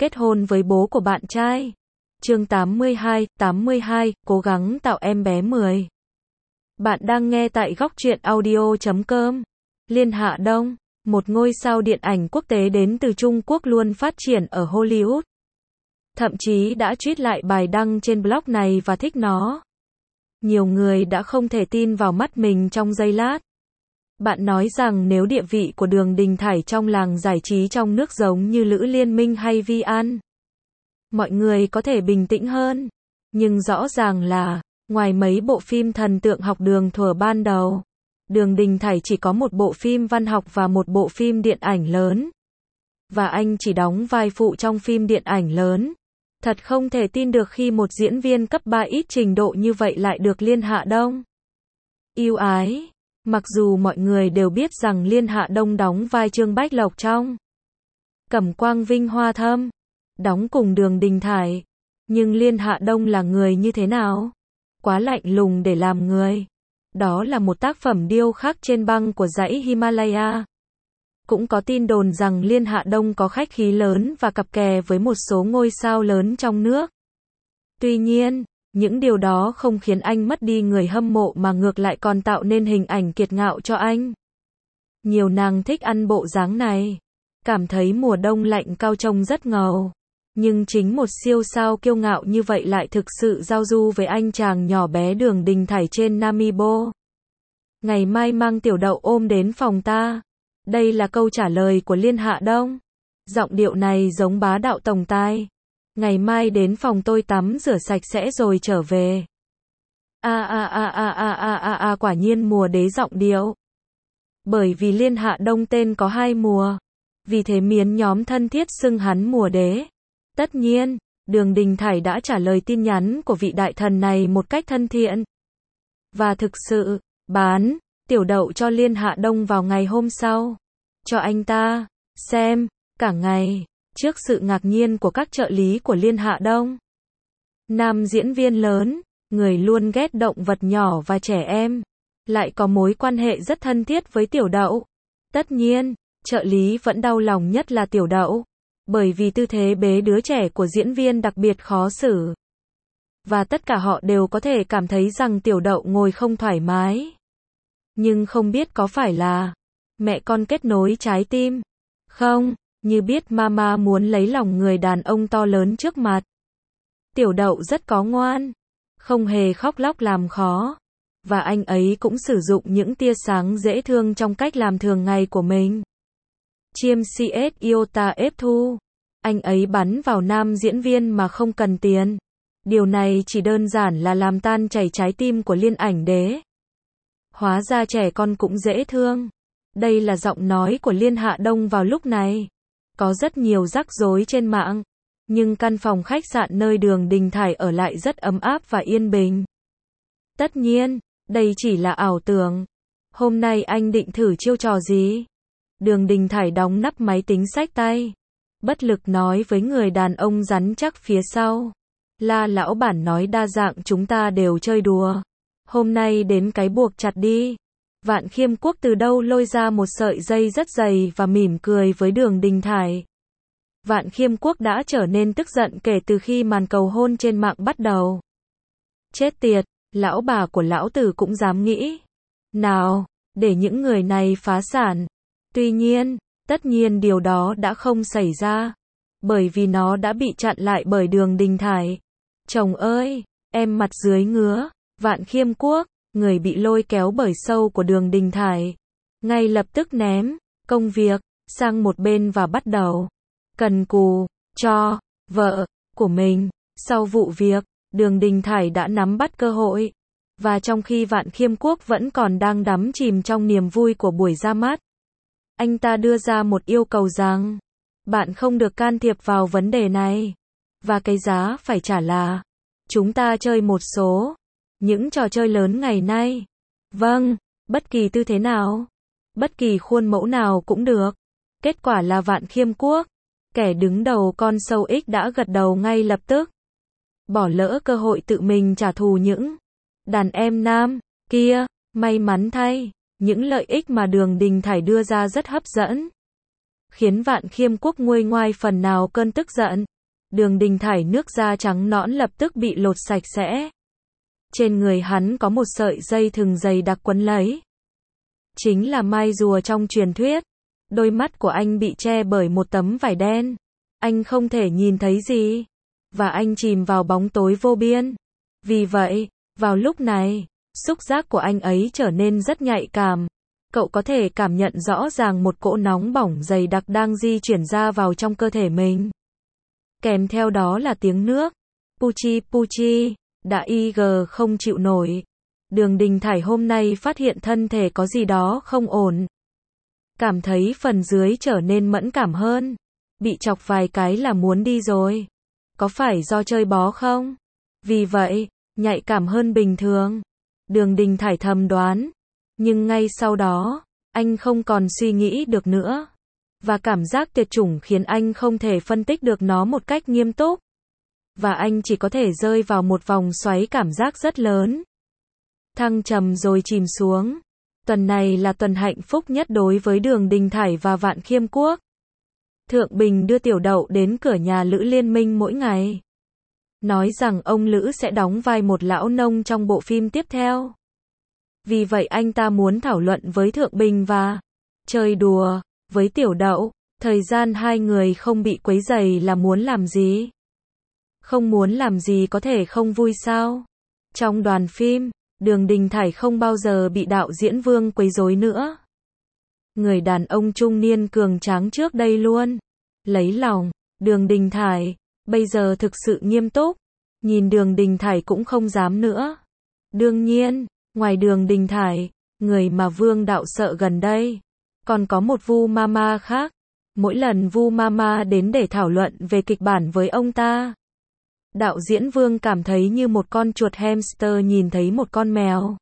kết hôn với bố của bạn trai. Chương 82, cố gắng tạo em bé 10. Bạn đang nghe tại Góc Truyện Audio.com. Liên Hạ Đông, một ngôi sao điện ảnh quốc tế đến từ Trung Quốc luôn phát triển ở Hollywood. Thậm chí đã tweet lại bài đăng trên blog này và thích nó. Nhiều người đã không thể tin vào mắt mình trong giây lát. Bạn nói rằng nếu địa vị của Đường Đình Thải trong làng giải trí trong nước giống như Lữ Liên Minh hay Vi An, mọi người có thể bình tĩnh hơn. Nhưng rõ ràng là, ngoài mấy bộ phim thần tượng học đường thuở ban đầu, Đường Đình Thải chỉ có một bộ phim văn học và một bộ phim điện ảnh lớn. Và anh chỉ đóng vai phụ trong phim điện ảnh lớn. Thật không thể tin được khi một diễn viên cấp 3 ít trình độ như vậy lại được Liên Hạ Đông yêu ái. Mặc dù mọi người đều biết rằng Liên Hạ Đông đóng vai Trương Bách Lộc trong Cẩm Quang Vinh Hoa Thâm, đóng cùng Đường Đình Thải. Nhưng Liên Hạ Đông là người như thế nào? Quá lạnh lùng để làm người. Đó là một tác phẩm điêu khắc trên băng của dãy Himalaya. Cũng có tin đồn rằng Liên Hạ Đông có khách khí lớn và cặp kè với một số ngôi sao lớn trong nước. Tuy nhiên, những điều đó không khiến anh mất đi người hâm mộ mà ngược lại còn tạo nên hình ảnh kiệt ngạo cho anh. Nhiều nàng thích ăn bộ dáng này, cảm thấy mùa đông lạnh cao trông rất ngầu. Nhưng chính một siêu sao kiêu ngạo như vậy lại thực sự giao du với anh chàng nhỏ bé Đường Đình Thải trên Namibo. Ngày mai mang tiểu đậu ôm đến phòng ta. Đây là câu trả lời của Liên Hạ Đông. Giọng điệu này giống bá đạo tổng tài. Ngày mai đến phòng tôi tắm rửa sạch sẽ rồi trở về. Quả nhiên mùa đế giọng điệu. Bởi vì Liên Hạ Đông tên có 2 mùa. Vì thế miến nhóm thân thiết xưng hắn mùa đế. Tất nhiên, Đường Đình Thải đã trả lời tin nhắn của vị đại thần này một cách thân thiện. Và thực sự, bán tiểu đậu cho Liên Hạ Đông vào ngày hôm sau. Cho anh ta xem, cả ngày, trước sự ngạc nhiên của các trợ lý của Liên Hạ Đông. Nam diễn viên lớn, người luôn ghét động vật nhỏ và trẻ em, lại có mối quan hệ rất thân thiết với tiểu đậu. Tất nhiên, trợ lý vẫn đau lòng nhất là tiểu đậu. Bởi vì tư thế bế đứa trẻ của diễn viên đặc biệt khó xử. Và tất cả họ đều có thể cảm thấy rằng tiểu đậu ngồi không thoải mái. Nhưng không biết có phải là mẹ con kết nối trái tim không, như biết mama muốn lấy lòng người đàn ông to lớn trước mặt. Tiểu đậu rất có ngoan, không hề khóc lóc làm khó. Và anh ấy cũng sử dụng những tia sáng dễ thương trong cách làm thường ngày của mình. Chiêm CS Iota ép thu. Anh ấy bắn vào nam diễn viên mà không cần tiền. Điều này chỉ đơn giản là làm tan chảy trái tim của Liên ảnh đế. Hóa ra trẻ con cũng dễ thương. Đây là giọng nói của Liên Hạ Đông vào lúc này. Có rất nhiều rắc rối trên mạng. Nhưng căn phòng khách sạn nơi Đường Đình Thải ở lại rất ấm áp và yên bình. Tất nhiên, đây chỉ là ảo tưởng. Hôm nay anh định thử chiêu trò gì? Đường Đình Thải đóng nắp máy tính xách tay. Bất lực nói với người đàn ông rắn chắc phía sau. La lão bản nói đa dạng chúng ta đều chơi đùa. Hôm nay đến cái buộc chặt đi. Vạn Khiêm Quốc từ đâu lôi ra một sợi dây rất dày và mỉm cười với Đường Đình Thải. Vạn Khiêm Quốc đã trở nên tức giận kể từ khi màn cầu hôn trên mạng bắt đầu. Chết tiệt, lão bà của lão tử cũng dám nghĩ. Nào, để những người này phá sản. Tuy nhiên, tất nhiên điều đó đã không xảy ra. Bởi vì nó đã bị chặn lại bởi Đường Đình Thải. Chồng ơi, em mặt dưới ngứa. Vạn Khiêm Quốc, người bị lôi kéo bởi sâu của Đường Đình Thải, ngay lập tức ném công việc sang một bên và bắt đầu cần cù cho vợ của mình. Sau vụ việc, Đường Đình Thải đã nắm bắt cơ hội. Và trong khi Vạn Khiêm Quốc vẫn còn đang đắm chìm trong niềm vui của buổi ra mắt, anh ta đưa ra một yêu cầu rằng bạn không được can thiệp vào vấn đề này. Và cái giá phải trả là chúng ta chơi một số những trò chơi lớn ngày nay. Vâng, bất kỳ tư thế nào, bất kỳ khuôn mẫu nào cũng được. Kết quả là Vạn Khiêm Quốc, kẻ đứng đầu con sâu X đã gật đầu ngay lập tức. Bỏ lỡ cơ hội tự mình trả thù những đàn em nam kia. May mắn thay, những lợi ích mà Đường Đình Thải đưa ra rất hấp dẫn. khiến Vạn Khiêm Quốc nguôi ngoai phần nào cơn tức giận. Đường Đình Thải nước da trắng nõn lập tức bị lột sạch sẽ. Trên người hắn có một sợi dây thừng dày đặc quấn lấy. Chính là mai rùa trong truyền thuyết. Đôi mắt của anh bị che bởi một tấm vải đen. Anh không thể nhìn thấy gì. Và anh chìm vào bóng tối vô biên. Vì vậy, vào lúc này, xúc giác của anh ấy trở nên rất nhạy cảm. Cậu có thể cảm nhận rõ ràng một cỗ nóng bỏng dày đặc đang di chuyển ra vào trong cơ thể mình. Kèm theo đó là tiếng nước. Puchi puchi, đã không chịu nổi. Đường Đình Thải hôm nay phát hiện thân thể có gì đó không ổn. Cảm thấy phần dưới trở nên mẫn cảm hơn. Bị chọc vài cái là muốn đi rồi. Có phải do chơi bó không? Vì vậy, nhạy cảm hơn bình thường. Đường Đình Thải thầm đoán. Nhưng ngay sau đó, anh không còn suy nghĩ được nữa. Và cảm giác tuyệt chủng khiến anh không thể phân tích được nó một cách nghiêm túc. Và anh chỉ có thể rơi vào một vòng xoáy cảm giác rất lớn. Thăng trầm rồi chìm xuống. Tuần này là tuần hạnh phúc nhất đối với Đường Đình Thải và Vạn Khiêm Quốc. Thượng Bình đưa Tiểu Đậu đến cửa nhà Lữ Liên Minh mỗi ngày. Nói rằng ông Lữ sẽ đóng vai một lão nông trong bộ phim tiếp theo. Vì vậy anh ta muốn thảo luận với Thượng Bình và chơi đùa với Tiểu Đậu. Thời gian hai người không bị quấy rầy là muốn làm gì? Không muốn làm gì có thể không vui sao? Trong đoàn phim, Đường Đình Thải không bao giờ bị đạo diễn Vương quấy rối nữa. Người đàn ông trung niên cường tráng trước đây luôn lấy lòng Đường Đình Thải, bây giờ thực sự nghiêm túc. Nhìn Đường Đình Thải cũng không dám nữa. Đương nhiên, ngoài Đường Đình Thải, người mà Vương đạo sợ gần đây, còn có một Vu Mama khác. Mỗi lần Vu Mama đến để thảo luận về kịch bản với ông ta, đạo diễn Vương cảm thấy như một con chuột hamster nhìn thấy một con mèo.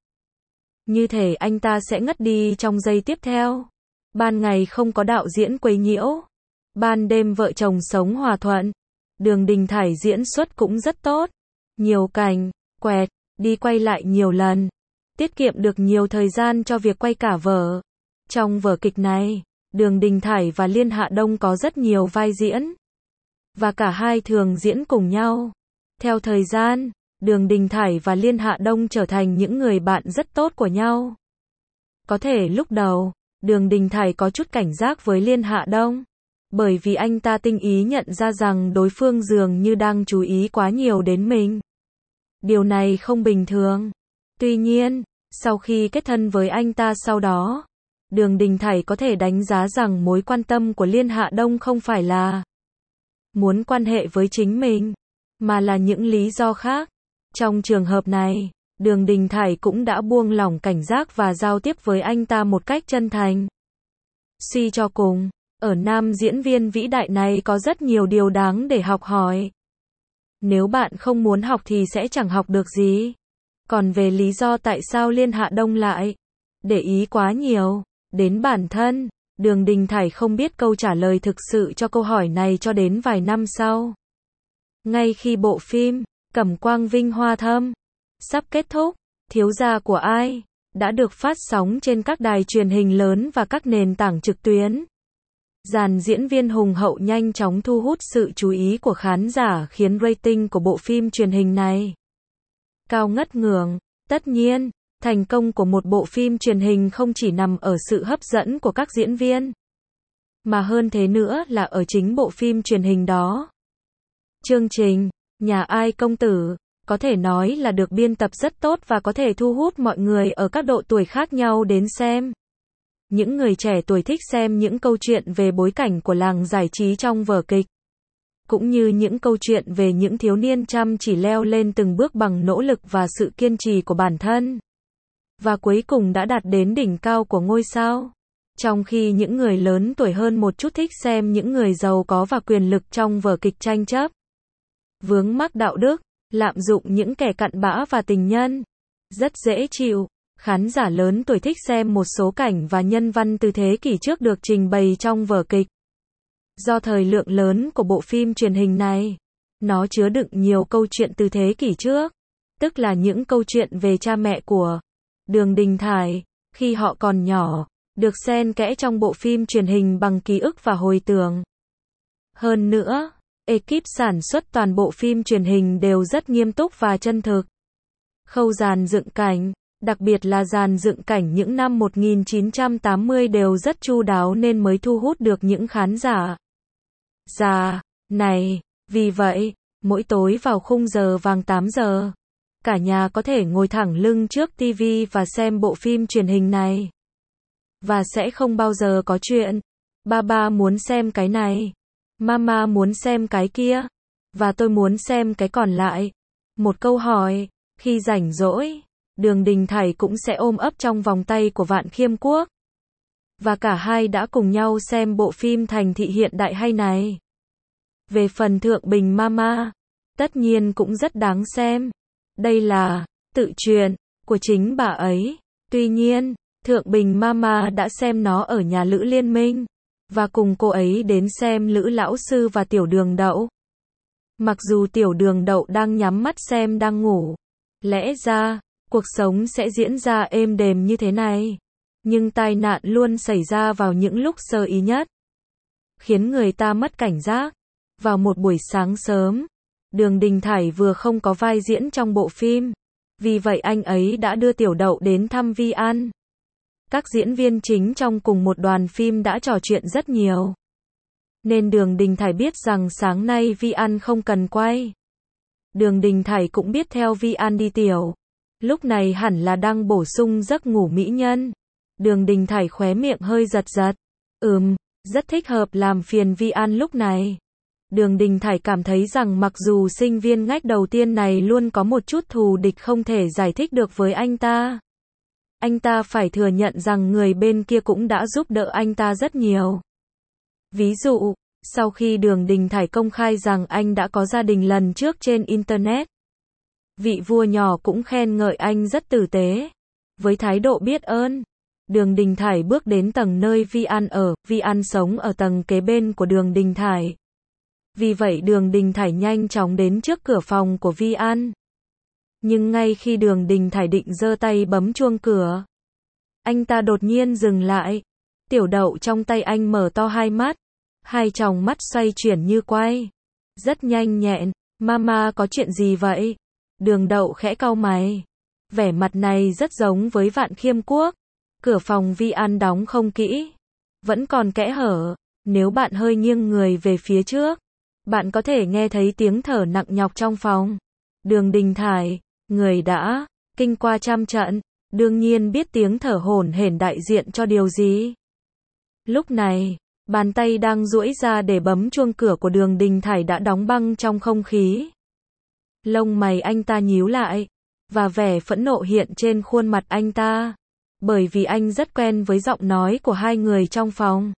Như thể anh ta sẽ ngất đi trong giây tiếp theo. Ban ngày không có đạo diễn quấy nhiễu. Ban đêm vợ chồng sống hòa thuận. Đường Đình Thải diễn xuất cũng rất tốt. Nhiều cảnh, quẹt, đi quay lại nhiều lần. Tiết kiệm được nhiều thời gian cho việc quay cả vở. Trong vở kịch này, Đường Đình Thải và Liên Hạ Đông có rất nhiều vai diễn. Và cả hai thường diễn cùng nhau. Theo thời gian, Đường Đình Thải và Liên Hạ Đông trở thành những người bạn rất tốt của nhau. Có thể lúc đầu, Đường Đình Thải có chút cảnh giác với Liên Hạ Đông. Bởi vì anh ta tinh ý nhận ra rằng đối phương dường như đang chú ý quá nhiều đến mình. Điều này không bình thường. Tuy nhiên, sau khi kết thân với anh ta sau đó, Đường Đình Thải có thể đánh giá rằng mối quan tâm của Liên Hạ Đông không phải là muốn quan hệ với chính mình, mà là những lý do khác. Trong trường hợp này, Đường Đình Thải cũng đã buông lỏng cảnh giác và giao tiếp với anh ta một cách chân thành. Suy cho cùng, ở nam diễn viên vĩ đại này có rất nhiều điều đáng để học hỏi. Nếu bạn không muốn học thì sẽ chẳng học được gì. Còn về lý do tại sao Liên Hạ Đông lại để ý quá nhiều đến bản thân, Đường Đình Thải không biết câu trả lời thực sự cho câu hỏi này cho đến vài năm sau. Ngay khi bộ phim Cẩm Quang Vinh Hoa Thâm sắp kết thúc, Thiếu gia của ai đã được phát sóng trên các đài truyền hình lớn và các nền tảng trực tuyến. Dàn diễn viên hùng hậu nhanh chóng thu hút sự chú ý của khán giả khiến rating của bộ phim truyền hình này cao ngất ngưỡng. Tất nhiên, thành công của một bộ phim truyền hình không chỉ nằm ở sự hấp dẫn của các diễn viên, mà hơn thế nữa là ở chính bộ phim truyền hình đó. Chương trình Nhà Ai Công Tử có thể nói là được biên tập rất tốt và có thể thu hút mọi người ở các độ tuổi khác nhau đến xem. Những người trẻ tuổi thích xem những câu chuyện về bối cảnh của làng giải trí trong vở kịch, cũng như những câu chuyện về những thiếu niên chăm chỉ leo lên từng bước bằng nỗ lực và sự kiên trì của bản thân. Và cuối cùng đã đạt đến đỉnh cao của ngôi sao. Trong khi những người lớn tuổi hơn một chút thích xem những người giàu có và quyền lực trong vở kịch tranh chấp, vướng mắc đạo đức, lạm dụng những kẻ cặn bã và tình nhân. Rất dễ chịu. Khán giả lớn tuổi thích xem một số cảnh và nhân văn từ thế kỷ trước được trình bày trong vở kịch. Do thời lượng lớn của bộ phim truyền hình này, nó chứa đựng nhiều câu chuyện từ thế kỷ trước, tức là những câu chuyện về cha mẹ của Đường Đình Thải khi họ còn nhỏ. được xen kẽ trong bộ phim truyền hình bằng ký ức và hồi tưởng. Hơn nữa, ekip sản xuất toàn bộ phim truyền hình đều rất nghiêm túc và chân thực. Khâu dàn dựng cảnh, đặc biệt là dàn dựng cảnh những năm 1980 đều rất chu đáo nên mới thu hút được những khán giả già này. Vì vậy, mỗi tối vào khung giờ vàng 8 giờ, cả nhà có thể ngồi thẳng lưng trước TV và xem bộ phim truyền hình này. Và sẽ không bao giờ có chuyện, ba muốn xem cái này, mama muốn xem cái kia, và tôi muốn xem cái còn lại. Một câu hỏi, khi rảnh rỗi, Đường Đình Thảy cũng sẽ ôm ấp trong vòng tay của Vạn Khiêm Quốc. Và cả hai đã cùng nhau xem bộ phim thành thị hiện đại hay này. Về phần Thượng Bình Mama, tất nhiên cũng rất đáng xem. Đây là tự truyện của chính bà ấy. Tuy nhiên, Thượng Bình Mama đã xem nó ở nhà Lữ Liên Minh, và cùng cô ấy đến xem Lữ Lão Sư và Tiểu Đường Đậu. Mặc dù Tiểu Đường Đậu đang nhắm mắt xem đang ngủ. Lẽ ra, cuộc sống sẽ diễn ra êm đềm như thế này. Nhưng tai nạn luôn xảy ra vào những lúc sơ ý nhất, khiến người ta mất cảnh giác. Vào một buổi sáng sớm, Đường Đình Thảy vừa không có vai diễn trong bộ phim. Vì vậy anh ấy đã đưa Tiểu Đậu đến thăm Vi An. Các diễn viên chính trong cùng một đoàn phim đã trò chuyện rất nhiều. Nên Đường Đình Thảy biết rằng sáng nay Vi An không cần quay. Đường Đình Thảy cũng biết theo Vi An đi tiểu. Lúc này hẳn là đang bổ sung giấc ngủ mỹ nhân. Đường Đình Thảy khóe miệng hơi giật giật. Rất thích hợp làm phiền Vi An lúc này. Đường Đình Thảy cảm thấy rằng mặc dù sinh viên ngách đầu tiên này luôn có một chút thù địch không thể giải thích được với anh ta phải thừa nhận rằng người bên kia cũng đã giúp đỡ anh ta rất nhiều. Ví dụ, sau khi Đường Đình Thảy công khai rằng anh đã có gia đình lần trước trên Internet, vị vua nhỏ cũng khen ngợi anh rất tử tế. Với thái độ biết ơn, Đường Đình Thảy bước đến tầng nơi Vi An ở. Vi An sống ở tầng kế bên của Đường Đình Thảy. Vì vậy Đường Đình Thảy nhanh chóng đến trước cửa phòng của Vi An. Nhưng ngay khi Đường Đình Thảy định giơ tay bấm chuông cửa, anh ta đột nhiên dừng lại. Tiểu Đậu trong tay anh mở to hai mắt, hai tròng mắt xoay chuyển như quay, rất nhanh nhẹn. Mama có chuyện gì vậy? Đường Đậu khẽ cau mày. Vẻ mặt này rất giống với Vạn Khiêm Quốc. Cửa phòng Vi An đóng không kỹ, vẫn còn kẽ hở. Nếu bạn hơi nghiêng người về phía trước, bạn có thể nghe thấy tiếng thở nặng nhọc trong phòng. Đường Đình Thảy, người đã kinh qua trăm trận, đương nhiên biết tiếng thở hổn hển đại diện cho điều gì. Lúc này, bàn tay đang duỗi ra để bấm chuông cửa của Đường Đình Thảy đã đóng băng trong không khí. Lông mày anh ta nhíu lại, và vẻ phẫn nộ hiện trên khuôn mặt anh ta, bởi vì anh rất quen với giọng nói của hai người trong phòng.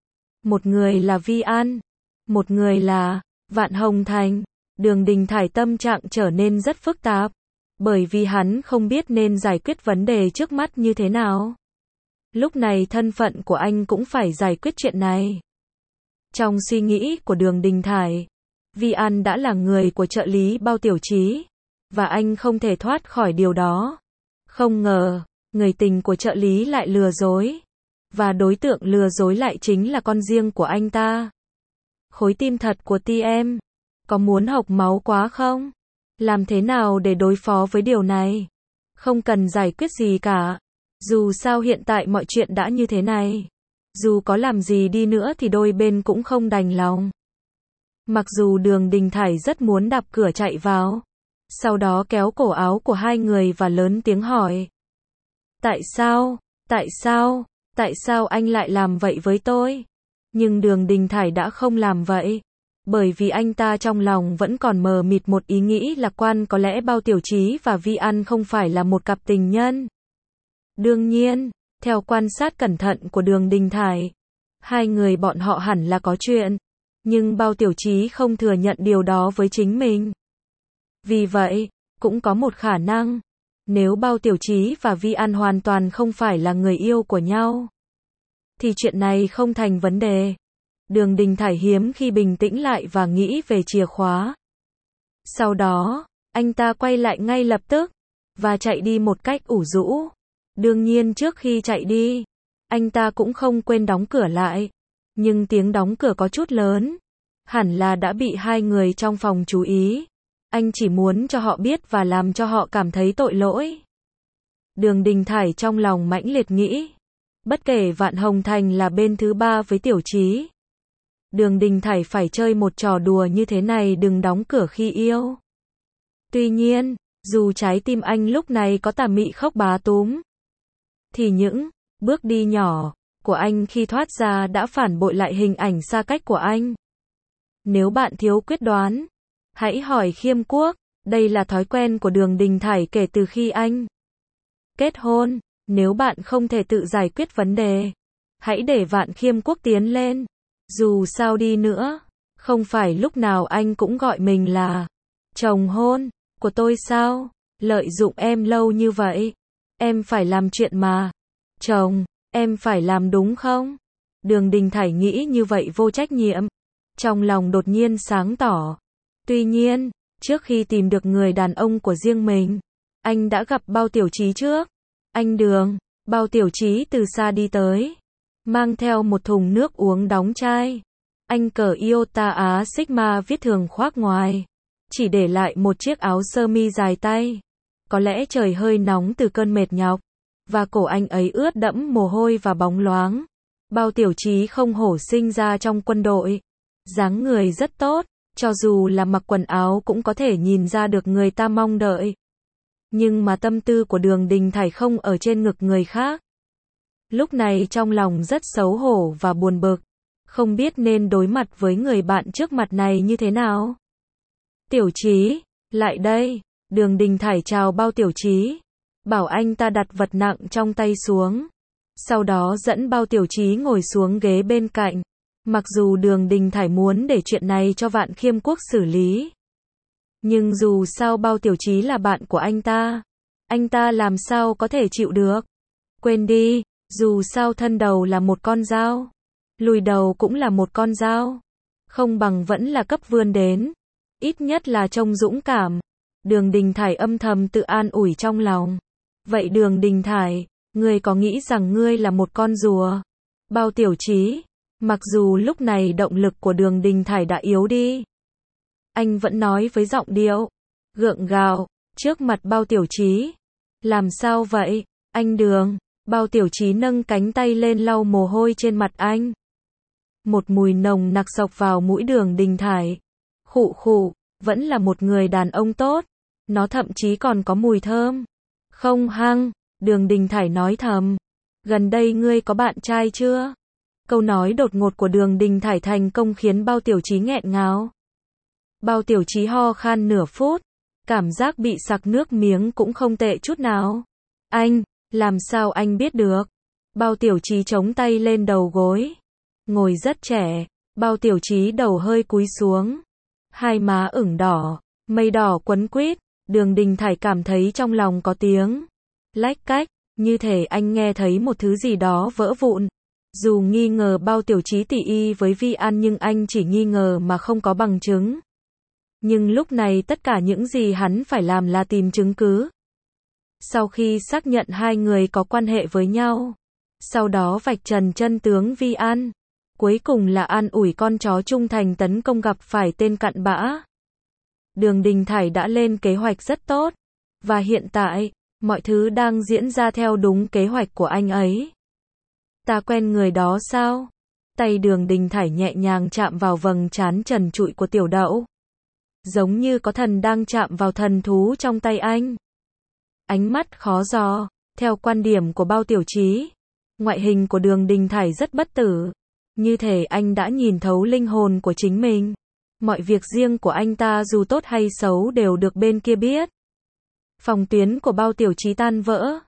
Một người là Vi An, một người là Vạn Hồng Thành. Đường Đình Thảy tâm trạng trở nên rất phức tạp, bởi vì hắn không biết nên giải quyết vấn đề trước mắt như thế nào. Lúc này thân phận của anh cũng phải giải quyết chuyện này. Trong suy nghĩ của Đường Đình Thảy, Vi An đã là người của trợ lý Bao Tiểu Trí, và anh không thể thoát khỏi điều đó. Không ngờ, người tình của trợ lý lại lừa dối, và đối tượng lừa dối lại chính là con riêng của anh ta. Khối tim thật của TM, có muốn hộc máu quá không? Làm thế nào để đối phó với điều này? Không cần giải quyết gì cả. Dù sao hiện tại mọi chuyện đã như thế này. Dù có làm gì đi nữa thì đôi bên cũng không đành lòng. Mặc dù Đường Đình Thảy rất muốn đập cửa chạy vào, sau đó kéo cổ áo của hai người và lớn tiếng hỏi. Tại sao? Tại sao? Tại sao anh lại làm vậy với tôi? Nhưng Đường Đình Thảy đã không làm vậy. Bởi vì anh ta trong lòng vẫn còn mờ mịt một ý nghĩ lạc quan, có lẽ Bao Tiểu Trí và Vi An không phải là một cặp tình nhân. Đương nhiên, theo quan sát cẩn thận của Đường Đình Thảy, hai người bọn họ hẳn là có chuyện. Nhưng Bao Tiểu Trí không thừa nhận điều đó với chính mình. Vì vậy, cũng có một khả năng, nếu Bao Tiểu Trí và Vi An hoàn toàn không phải là người yêu của nhau, thì chuyện này không thành vấn đề. Đường Đình Thảy hiếm khi bình tĩnh lại và nghĩ về chìa khóa. Sau đó, anh ta quay lại ngay lập tức, và chạy đi một cách ủ rũ. Đương nhiên trước khi chạy đi, Anh ta cũng không quên đóng cửa lại. Nhưng tiếng đóng cửa có chút lớn. Hẳn là đã bị hai người trong phòng chú ý. Anh chỉ muốn cho họ biết và làm cho họ cảm thấy tội lỗi. Đường Đình Thải trong lòng mãnh liệt nghĩ. Bất kể Vạn Hồng Thành là bên thứ ba với Tiểu Chí. Đường Đình Thải phải chơi một trò đùa như thế này, đừng đóng cửa khi yêu. Tuy nhiên, dù trái tim anh lúc này có tà mị khóc bá túm, thì những bước đi nhỏ của anh khi thoát ra đã phản bội lại hình ảnh xa cách của anh. Nếu bạn thiếu quyết đoán, hãy hỏi Khiêm Quốc. Đây là thói quen của Đường Đình Thải kể từ khi anh kết hôn. Nếu bạn không thể tự giải quyết vấn đề, hãy để Vạn Khiêm Quốc tiến lên. Dù sao đi nữa, không phải lúc nào anh cũng gọi mình là chồng hôn của tôi sao? Lợi dụng em lâu như vậy, em phải làm chuyện mà chồng em phải làm, đúng không? Đường Đình Thải nghĩ như vậy vô trách nhiệm. Trong lòng đột nhiên sáng tỏ. Tuy nhiên, trước khi tìm được người đàn ông của riêng mình, anh đã gặp Bao Tiểu Chí trước. Anh Đường, Bao Tiểu Chí từ xa đi tới, mang theo một thùng nước uống đóng chai. Anh cởi Iota Á Sigma viết thường khoác ngoài, chỉ để lại một chiếc áo sơ mi dài tay. Có lẽ trời hơi nóng từ cơn mệt nhọc, và cổ anh ấy ướt đẫm mồ hôi và bóng loáng. Bao Tiểu Chí không hổ sinh ra trong quân đội, dáng người rất tốt, cho dù là mặc quần áo cũng có thể nhìn ra được người ta mong đợi. Nhưng mà tâm tư của Đường Đình Thải không ở trên ngực người khác. Lúc này trong lòng rất xấu hổ và buồn bực, không biết nên đối mặt với người bạn trước mặt này như thế nào. Tiểu Chí, lại đây. Đường Đình Thải chào Bao Tiểu Chí, bảo anh ta đặt vật nặng trong tay xuống. Sau đó dẫn Bao Tiểu Chí ngồi xuống ghế bên cạnh. Mặc dù Đường Đình Thải muốn để chuyện này cho Vạn Khiêm Quốc xử lý, nhưng dù sao Bao Tiểu Chí là bạn của anh ta làm sao có thể chịu được. Quên đi, dù sao thân đầu là một con dao, lùi đầu cũng là một con dao, không bằng vẫn là cấp vươn đến, ít nhất là trông dũng cảm. Đường Đình Thải âm thầm tự an ủi trong lòng. Vậy Đường Đình Thải, ngươi có nghĩ rằng ngươi là một con rùa? Bao Tiểu Chí, mặc dù lúc này động lực của Đường Đình Thải đã yếu đi, anh vẫn nói với giọng điệu gượng gạo, trước mặt Bao Tiểu Chí. Làm sao vậy, anh Đường? Bao Tiểu Chí nâng cánh tay lên lau mồ hôi trên mặt anh. Một mùi nồng nặc xộc vào mũi Đường Đình Thải. Khụ khụ, vẫn là một người đàn ông tốt. Nó thậm chí còn có mùi thơm. Không hăng, Đường Đình Thải nói thầm. Gần đây ngươi có bạn trai chưa? Câu nói đột ngột của Đường Đình Thải thành công khiến Bao Tiểu Chí nghẹn ngào. Bao Tiểu Chí ho khan nửa phút, cảm giác bị sặc nước miếng cũng không tệ chút nào. Anh, làm sao anh biết được? Bao Tiểu Chí chống tay lên đầu gối, ngồi rất trẻ. Bao Tiểu Chí đầu hơi cúi xuống, hai má ửng đỏ, mây đỏ quấn quýt. Đường Đình Thải cảm thấy trong lòng có tiếng lách cách, như thể anh nghe thấy một thứ gì đó vỡ vụn. Dù nghi ngờ Bao Tiểu Chí tỉ y với Vi An, nhưng anh chỉ nghi ngờ mà không có bằng chứng. Nhưng lúc này tất cả những gì hắn phải làm là tìm chứng cứ. Sau khi xác nhận hai người có quan hệ với nhau, sau đó vạch trần chân tướng Vi An, cuối cùng là an ủi con chó trung thành tấn công gặp phải tên cặn bã. Đường Đình Thải đã lên kế hoạch rất tốt, và hiện tại, mọi thứ đang diễn ra theo đúng kế hoạch của anh ấy. Ta quen người đó sao? Tay Đường Đình Thải nhẹ nhàng chạm vào vầng trán trần trụi của Tiểu Đậu, giống như có thần đang chạm vào thần thú trong tay anh. Ánh mắt khó dò. Theo quan điểm của Bao Tiểu Chí, ngoại hình của Đường Đình Thải rất bất tử, như thể anh đã nhìn thấu linh hồn của chính mình. Mọi việc riêng của anh ta dù tốt hay xấu đều được bên kia biết. Phòng tuyến của Bao Tiểu Chí tan vỡ.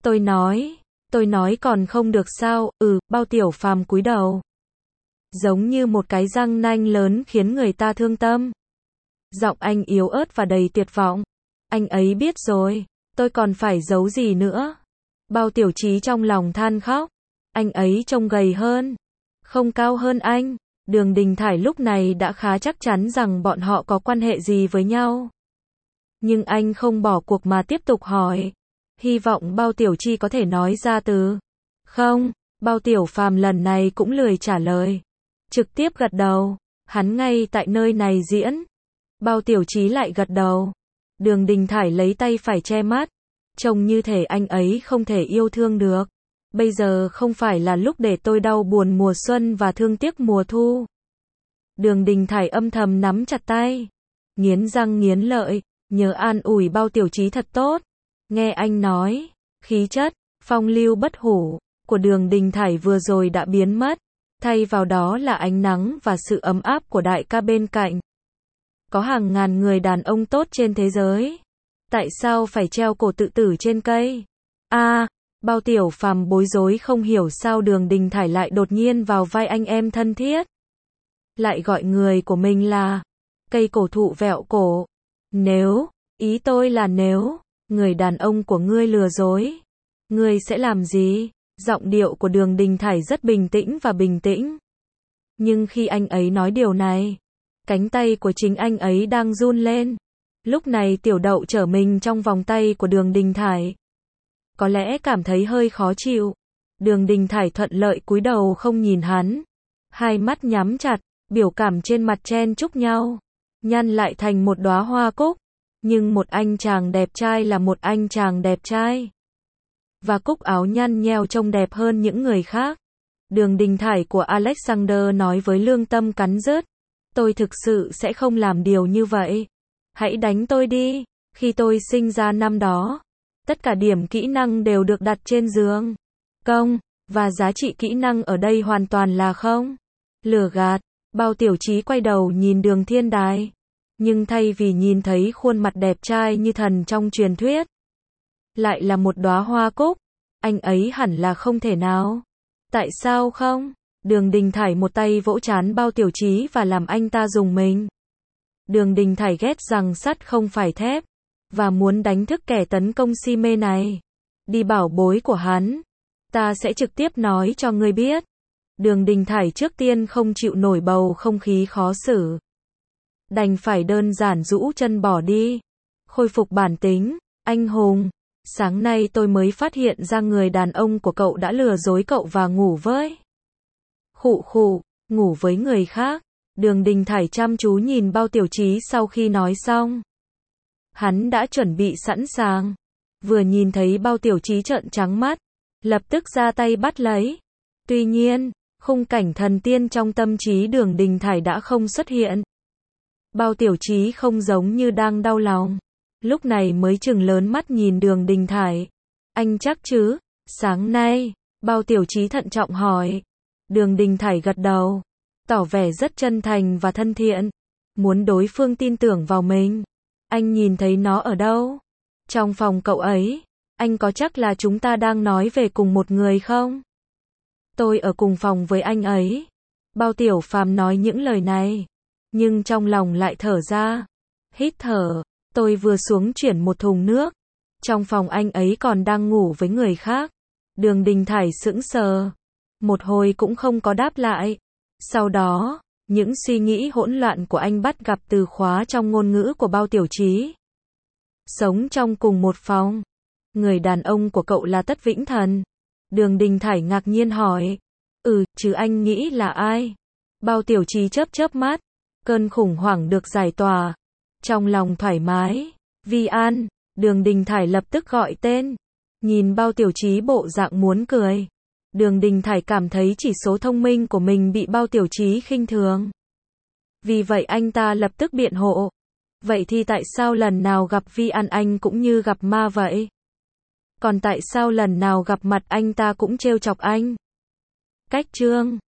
Tôi nói còn không được sao? Bao Tiểu Phàm cúi đầu, giống như một cái răng nanh lớn khiến người ta thương tâm. Giọng anh yếu ớt và đầy tuyệt vọng. Anh ấy biết rồi, tôi còn phải giấu gì nữa? Bao Tiểu Chí trong lòng than khóc. Anh ấy trông gầy hơn, không cao hơn anh. Đường Đình Thải lúc này đã khá chắc chắn rằng bọn họ có quan hệ gì với nhau. Nhưng anh không bỏ cuộc mà tiếp tục hỏi, hy vọng Bao Tiểu Chí có thể nói ra từ không. Bao Tiểu Phàm lần này cũng lười trả lời. Trực tiếp gật đầu. Hắn ngay tại nơi này diễn. Bao Tiểu Chí lại gật đầu. Đường Đình Thải lấy tay phải che mắt. Trông như thể anh ấy không thể yêu thương được. Bây giờ không phải là lúc để tôi đau buồn mùa xuân và thương tiếc mùa thu. Đường Đình Thải âm thầm nắm chặt tay. Nghiến răng nghiến lợi. Nhớ an ủi Bao Tiểu Chí thật tốt. Nghe anh nói. Khí chất, phong lưu bất hủ của Đường Đình Thải vừa rồi đã biến mất. Thay vào đó là ánh nắng và sự ấm áp của đại ca bên cạnh. Có hàng ngàn người đàn ông tốt trên thế giới. Tại sao phải treo cổ tự tử trên cây? Bao Tiểu Phàm bối rối không hiểu sao Đường Đình Thải lại đột nhiên vào vai anh em thân thiết. Lại gọi người của mình là cây cổ thụ vẹo cổ. Nếu, ý tôi là nếu, người đàn ông của ngươi lừa dối, ngươi sẽ làm gì? Giọng điệu của Đường Đình Thải rất bình tĩnh và bình tĩnh. Nhưng khi anh ấy nói điều này, cánh tay của chính anh ấy đang run lên. Lúc này Tiểu Đậu trở mình trong vòng tay của Đường Đình Thải. Có lẽ cảm thấy hơi khó chịu. Đường Đình Thải thuận lợi cúi đầu không nhìn hắn. Hai mắt nhắm chặt, biểu cảm trên mặt chen chúc nhau. Nhăn lại thành một đóa hoa cúc. Nhưng một anh chàng đẹp trai là một anh chàng đẹp trai. Và cúc áo nhăn nheo trông đẹp hơn những người khác. Đường Đình Thải của Alexander nói với lương tâm cắn rứt. Tôi thực sự sẽ không làm điều như vậy. Hãy đánh tôi đi. Khi tôi sinh ra năm đó, tất cả điểm kỹ năng đều được đặt trên giường. Công, và giá trị kỹ năng ở đây hoàn toàn là không. Lừa gạt. Bao Tiểu Chí quay đầu nhìn Đường Thiên Đài. Nhưng thay vì nhìn thấy khuôn mặt đẹp trai như thần trong truyền thuyết, lại là một đóa hoa cúc, anh ấy hẳn là không thể nào. Tại sao không? Đường Đình Thải một tay vỗ trán Bao Tiểu Chí và làm anh ta rùng mình. Đường Đình Thải ghét rằng sắt không phải thép, và muốn đánh thức kẻ tấn công si mê này. Đi bảo bối của hắn. Ta sẽ trực tiếp nói cho ngươi biết. Đường Đình Thải trước tiên không chịu nổi bầu không khí khó xử. Đành phải đơn giản rũ chân bỏ đi. Khôi phục bản tính, anh hùng. Sáng nay tôi mới phát hiện ra người đàn ông của cậu đã lừa dối cậu và ngủ với. Khụ khụ, ngủ với người khác. Đường Đình Thải chăm chú nhìn Bao Tiểu Chí sau khi nói xong. Hắn đã chuẩn bị sẵn sàng. Vừa nhìn thấy Bao Tiểu Chí trợn trắng mắt, lập tức ra tay bắt lấy. Tuy nhiên, khung cảnh thần tiên trong tâm trí Đường Đình Thải đã không xuất hiện. Bao Tiểu Chí không giống như đang đau lòng. Lúc này mới trừng lớn mắt nhìn Đường Đình Thải. Anh chắc chứ? Sáng nay, Bao Tiểu Chí thận trọng hỏi. Đường Đình Thải gật đầu, tỏ vẻ rất chân thành và thân thiện. Muốn đối phương tin tưởng vào mình. Anh nhìn thấy nó ở đâu? Trong phòng cậu ấy. Anh có chắc là chúng ta đang nói về cùng một người không? Tôi ở cùng phòng với anh ấy. Bao Tiểu Phàm nói những lời này, nhưng trong lòng lại thở ra. Hít thở. Tôi vừa xuống chuyển một thùng nước. Trong phòng anh ấy còn đang ngủ với người khác. Đường Đình Thải sững sờ. Một hồi cũng không có đáp lại. Sau đó, những suy nghĩ hỗn loạn của anh bắt gặp từ khóa trong ngôn ngữ của Bao Tiểu Chí. Sống trong cùng một phòng. Người đàn ông của cậu là Tất Vĩnh Thần. Đường Đình Thải ngạc nhiên hỏi. Chứ anh nghĩ là ai? Bao Tiểu Chí chớp chớp mắt. Cơn khủng hoảng được giải tỏa. Trong lòng thoải mái. Vi An. Đường Đình Thải lập tức gọi tên. Nhìn Bao Tiểu Chí bộ dạng muốn cười. Đường Đình Thải cảm thấy chỉ số thông minh của mình bị Bao Tiểu Chí khinh thường. Vì vậy anh ta lập tức biện hộ. Vậy thì tại sao lần nào gặp Vi An anh cũng như gặp ma vậy? Còn tại sao lần nào gặp mặt anh ta cũng trêu chọc anh? Cách chương